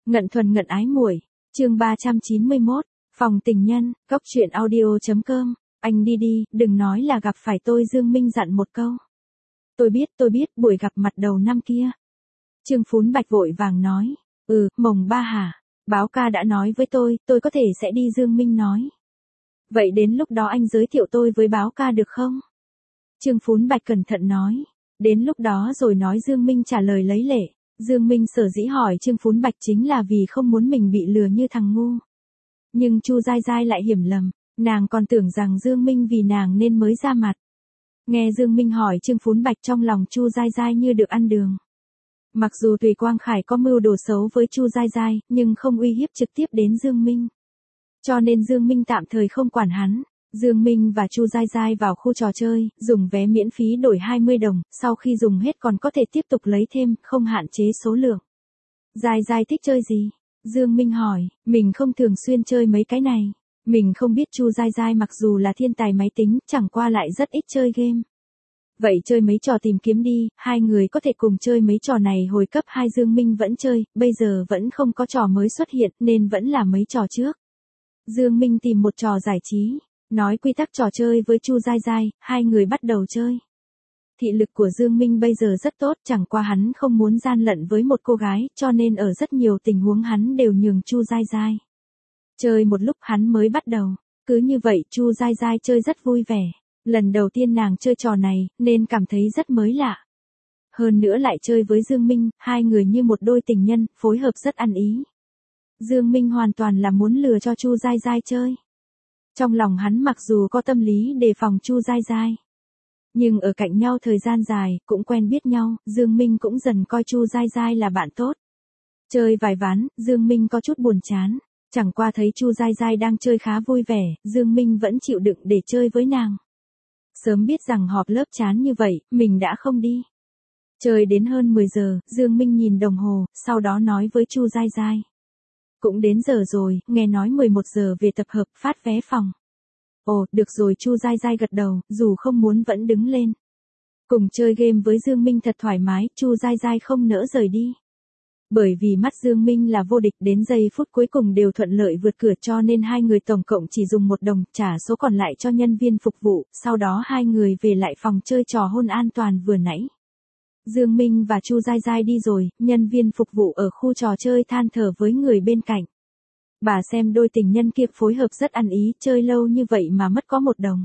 Ngận thuần ngận ái muội, chương 391, phòng tình nhân, góc truyện audio.com, anh đi đi, đừng nói là gặp phải tôi. Dương Minh dặn một câu. Tôi biết, buổi gặp mặt đầu năm kia. Trương Phún Bạch vội vàng nói, mồng 3 hả, báo ca đã nói với tôi có thể sẽ đi. Dương Minh nói. Vậy đến lúc đó anh giới thiệu tôi với báo ca được không? Trương Phún Bạch cẩn thận nói, đến lúc đó rồi nói. Dương Minh trả lời lấy lệ. Dương Minh sở dĩ hỏi Trương Phún Bạch chính là vì không muốn mình bị lừa như thằng ngu. Nhưng Chu Giai Giai lại hiểu lầm, nàng còn tưởng rằng Dương Minh vì nàng nên mới ra mặt. Nghe Dương Minh hỏi Trương Phún Bạch, trong lòng Chu Giai Giai như được ăn đường. Mặc dù Tùy Quang Khải có mưu đồ xấu với Chu Giai Giai, nhưng không uy hiếp trực tiếp đến Dương Minh. Cho nên Dương Minh tạm thời không quản hắn. Dương Minh và Chu Giai Giai vào khu trò chơi, dùng vé miễn phí đổi 20 đồng, sau khi dùng hết còn có thể tiếp tục lấy thêm, không hạn chế số lượng. Giai Giai thích chơi gì? Dương Minh hỏi, mình không thường xuyên chơi mấy cái này. Mình không biết. Chu Giai Giai mặc dù là thiên tài máy tính, chẳng qua lại rất ít chơi game. Vậy chơi mấy trò tìm kiếm đi, hai người có thể cùng chơi mấy trò này. Hồi cấp 2 Dương Minh vẫn chơi, bây giờ vẫn không có trò mới xuất hiện nên vẫn là mấy trò trước. Dương Minh tìm một trò giải trí, nói quy tắc trò chơi với Chu Giai Giai, hai người bắt đầu chơi. Thị lực của Dương Minh bây giờ rất tốt, chẳng qua hắn không muốn gian lận với một cô gái, cho nên ở rất nhiều tình huống hắn đều nhường Chu Giai Giai. Chơi một lúc hắn mới bắt đầu, cứ như vậy Chu Giai Giai chơi rất vui vẻ. Lần đầu tiên nàng chơi trò này, nên cảm thấy rất mới lạ. Hơn nữa lại chơi với Dương Minh, hai người như một đôi tình nhân, phối hợp rất ăn ý. Dương Minh hoàn toàn là muốn lừa cho Chu Giai Giai chơi. Trong lòng hắn mặc dù có tâm lý đề phòng Chu Giai Giai, nhưng ở cạnh nhau thời gian dài, cũng quen biết nhau, Dương Minh cũng dần coi Chu Giai Giai là bạn tốt. Chơi vài ván, Dương Minh có chút buồn chán, chẳng qua thấy Chu Giai Giai đang chơi khá vui vẻ, Dương Minh vẫn chịu đựng để chơi với nàng. Sớm biết rằng họp lớp chán như vậy, mình đã không đi. Chơi đến hơn 10 giờ, Dương Minh nhìn đồng hồ, sau đó nói với Chu Giai Giai. Cũng đến giờ rồi, nghe nói 11 giờ về tập hợp, phát vé phòng. Ồ, được rồi. Chu Giai Giai gật đầu, dù không muốn vẫn đứng lên. Cùng chơi game với Dương Minh thật thoải mái, Chu Giai Giai không nỡ rời đi. Bởi vì mắt Dương Minh là vô địch, đến giây phút cuối cùng đều thuận lợi vượt cửa, cho nên hai người tổng cộng chỉ dùng 1 đồng, trả số còn lại cho nhân viên phục vụ, sau đó hai người về lại phòng chơi trò hôn an toàn vừa nãy. Dương Minh và Chu Giai Giai đi rồi, nhân viên phục vụ ở khu trò chơi than thở với người bên cạnh. Bà xem đôi tình nhân kia phối hợp rất ăn ý, chơi lâu như vậy mà mất có 1 đồng.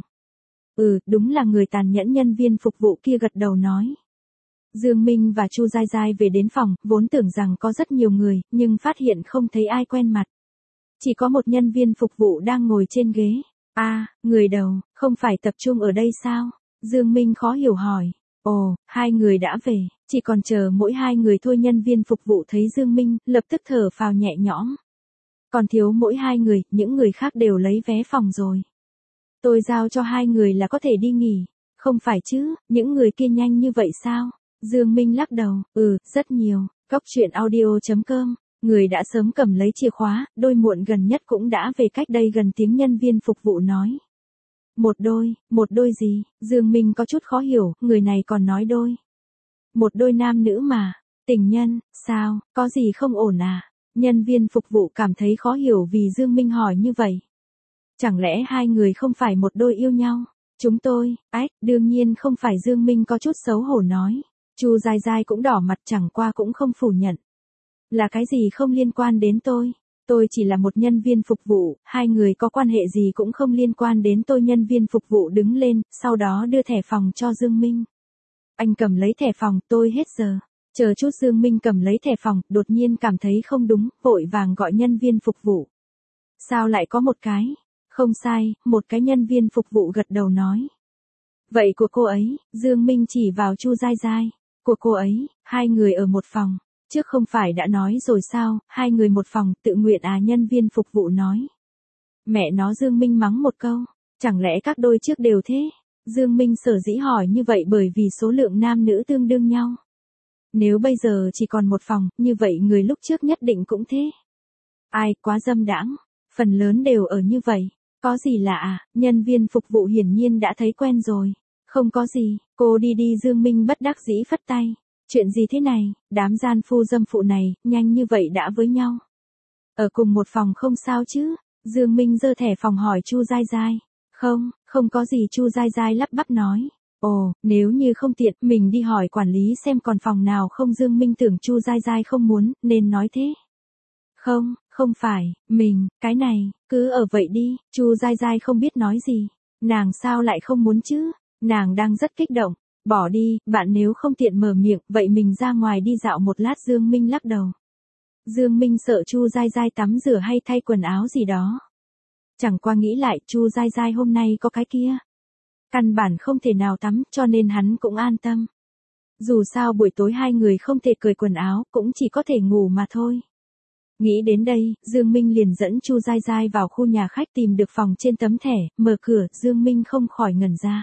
Đúng là người tàn nhẫn. Nhân viên phục vụ kia gật đầu nói. Dương Minh và Chu Giai Giai về đến phòng, vốn tưởng rằng có rất nhiều người, nhưng phát hiện không thấy ai quen mặt. Chỉ có một nhân viên phục vụ đang ngồi trên ghế. Người đầu, không phải tập trung ở đây sao? Dương Minh khó hiểu hỏi. Ồ, hai người đã về, chỉ còn chờ mỗi hai người thôi. Nhân viên phục vụ thấy Dương Minh, lập tức thở phào nhẹ nhõm. Còn thiếu mỗi 2 người, những người khác đều lấy vé phòng rồi. Tôi giao cho 2 người là có thể đi nghỉ. Không phải chứ, những người kia nhanh như vậy sao? Dương Minh lắc đầu, rất nhiều. Góc truyện audio.com, người đã sớm cầm lấy chìa khóa, đôi muộn gần nhất cũng đã về cách đây gần tiếng. Nhân viên phục vụ nói. Một đôi gì? Dương Minh có chút khó hiểu, người này còn nói đôi. Một đôi nam nữ mà, tình nhân, sao, có gì không ổn à? Nhân viên phục vụ cảm thấy khó hiểu vì Dương Minh hỏi như vậy. Chẳng lẽ hai người không phải một đôi yêu nhau? Chúng tôi, đương nhiên không phải. Dương Minh có chút xấu hổ nói. Chu Giai Giai cũng đỏ mặt, chẳng qua cũng không phủ nhận. Là cái gì không liên quan đến tôi. Tôi chỉ là một nhân viên phục vụ, hai người có quan hệ gì cũng không liên quan đến tôi. Nhân viên phục vụ đứng lên, sau đó đưa thẻ phòng cho Dương Minh. Anh cầm lấy thẻ phòng, tôi hết giờ. Chờ chút. Dương Minh cầm lấy thẻ phòng, đột nhiên cảm thấy không đúng, vội vàng gọi nhân viên phục vụ. Sao lại có một cái? Không sai, một cái. Nhân viên phục vụ gật đầu nói. Vậy của cô ấy? Dương Minh chỉ vào Chu Giai Giai. Của cô ấy, hai người ở một phòng. Trước không phải đã nói rồi sao, hai người một phòng, tự nguyện à? Nhân viên phục vụ nói. Mẹ nó. Dương Minh mắng một câu. Chẳng lẽ các đôi trước đều thế? Dương Minh sở dĩ hỏi như vậy bởi vì số lượng nam nữ tương đương nhau. Nếu bây giờ chỉ còn một phòng, như vậy người lúc trước nhất định cũng thế. Ai, quá dâm đãng. Phần lớn đều ở như vậy. Có gì lạ à? Nhân viên phục vụ hiển nhiên đã thấy quen rồi. Không có gì, cô đi đi. Dương Minh bất đắc dĩ phất tay. Chuyện gì thế này, đám gian phu dâm phụ này, nhanh như vậy đã với nhau. Ở cùng một phòng không sao chứ? Dương Minh giơ thẻ phòng hỏi Chu Giai Giai. Không, không có gì, Chu Giai Giai lắp bắp nói. Ồ, nếu như không tiện, mình đi hỏi quản lý xem còn phòng nào không. Dương Minh tưởng Chu Giai Giai không muốn, nên nói thế. Không, không phải, cái này, cứ ở vậy đi. Chu Giai Giai không biết nói gì. Nàng sao lại không muốn chứ? Nàng đang rất kích động. Bỏ đi, bạn nếu không tiện mở miệng, vậy mình ra ngoài đi dạo một lát. Dương Minh lắc đầu. Dương Minh sợ Chu Giai Giai tắm rửa hay thay quần áo gì đó. Chẳng qua nghĩ lại, Chu Giai Giai hôm nay có cái kia. Căn bản không thể nào tắm, cho nên hắn cũng an tâm. Dù sao buổi tối hai người không thể cởi quần áo, cũng chỉ có thể ngủ mà thôi. Nghĩ đến đây, Dương Minh liền dẫn Chu Giai Giai vào khu nhà khách tìm được phòng trên tấm thẻ, mở cửa, Dương Minh không khỏi ngẩn ra.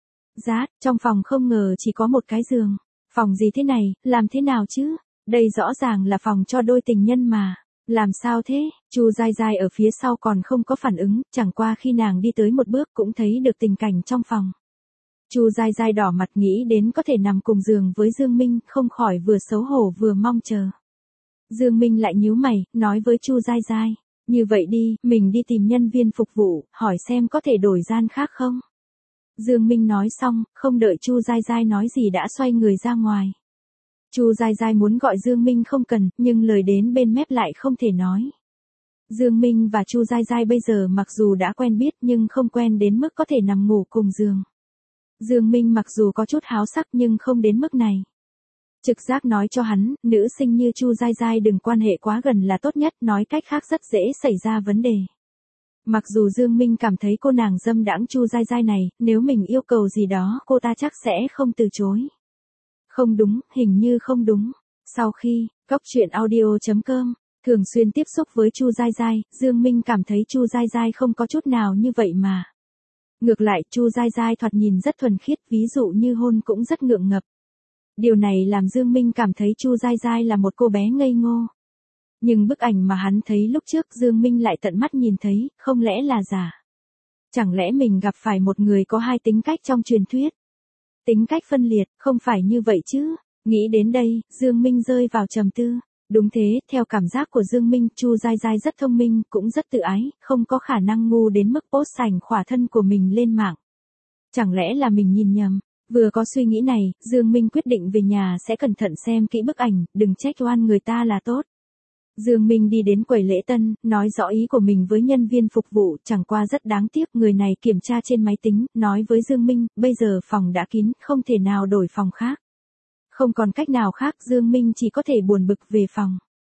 Rát, trong phòng không ngờ chỉ có một cái giường. Phòng gì thế này, làm thế nào chứ? Đây rõ ràng là phòng cho đôi tình nhân mà. Làm sao thế? Chu Giai Giai ở phía sau còn không có phản ứng, chẳng qua khi nàng đi tới một bước cũng thấy được tình cảnh trong phòng. Chu Giai Giai đỏ mặt nghĩ đến có thể nằm cùng giường với Dương Minh, không khỏi vừa xấu hổ vừa mong chờ. Dương Minh lại nhíu mày, nói với Chu Giai Giai, như vậy đi, mình đi tìm nhân viên phục vụ, hỏi xem có thể đổi gian khác không. Dương Minh nói xong, không đợi Chu Giai Giai nói gì đã xoay người ra ngoài. Chu Giai Giai muốn gọi Dương Minh không cần, nhưng lời đến bên mép lại không thể nói. Dương Minh và Chu Giai Giai bây giờ mặc dù đã quen biết nhưng không quen đến mức có thể nằm ngủ cùng giường. Dương Minh mặc dù có chút háo sắc nhưng không đến mức này. Trực giác nói cho hắn, nữ sinh như Chu Giai Giai đừng quan hệ quá gần là tốt nhất, nói cách khác rất dễ xảy ra vấn đề. Mặc dù Dương Minh cảm thấy cô nàng dâm đãng Chu Giai Giai này, nếu mình yêu cầu gì đó cô ta chắc sẽ không từ chối. Không đúng, hình như không đúng. Sau khi, Góc Chuyện Audio.com, thường xuyên tiếp xúc với Chu Giai Giai, Dương Minh cảm thấy Chu Giai Giai không có chút nào như vậy mà. Ngược lại, Chu Giai Giai thoạt nhìn rất thuần khiết, ví dụ như hôn cũng rất ngượng ngập. Điều này làm Dương Minh cảm thấy Chu Giai Giai là một cô bé ngây ngô. Nhưng bức ảnh mà hắn thấy lúc trước Dương Minh lại tận mắt nhìn thấy, không lẽ là giả? Chẳng lẽ mình gặp phải một người có hai tính cách trong truyền thuyết? Tính cách phân liệt, không phải như vậy chứ? Nghĩ đến đây, Dương Minh rơi vào trầm tư. Đúng thế, theo cảm giác của Dương Minh, Chu Giai Giai rất thông minh, cũng rất tự ái, không có khả năng ngu đến mức post ảnh khỏa thân của mình lên mạng. Chẳng lẽ là mình nhìn nhầm? Vừa có suy nghĩ này, Dương Minh quyết định về nhà sẽ cẩn thận xem kỹ bức ảnh, đừng trách oan người ta là tốt. Dương Minh đi đến quầy lễ tân, nói rõ ý của mình với nhân viên phục vụ, chẳng qua rất đáng tiếc người này kiểm tra trên máy tính, nói với Dương Minh, bây giờ phòng đã kín, không thể nào đổi phòng khác. Không còn cách nào khác, Dương Minh chỉ có thể buồn bực về phòng.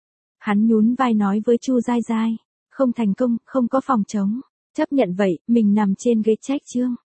Hắn nhún vai nói với Chu Giai Giai, không thành công, không có phòng trống. Chấp nhận vậy, mình nằm trên ghế check chương.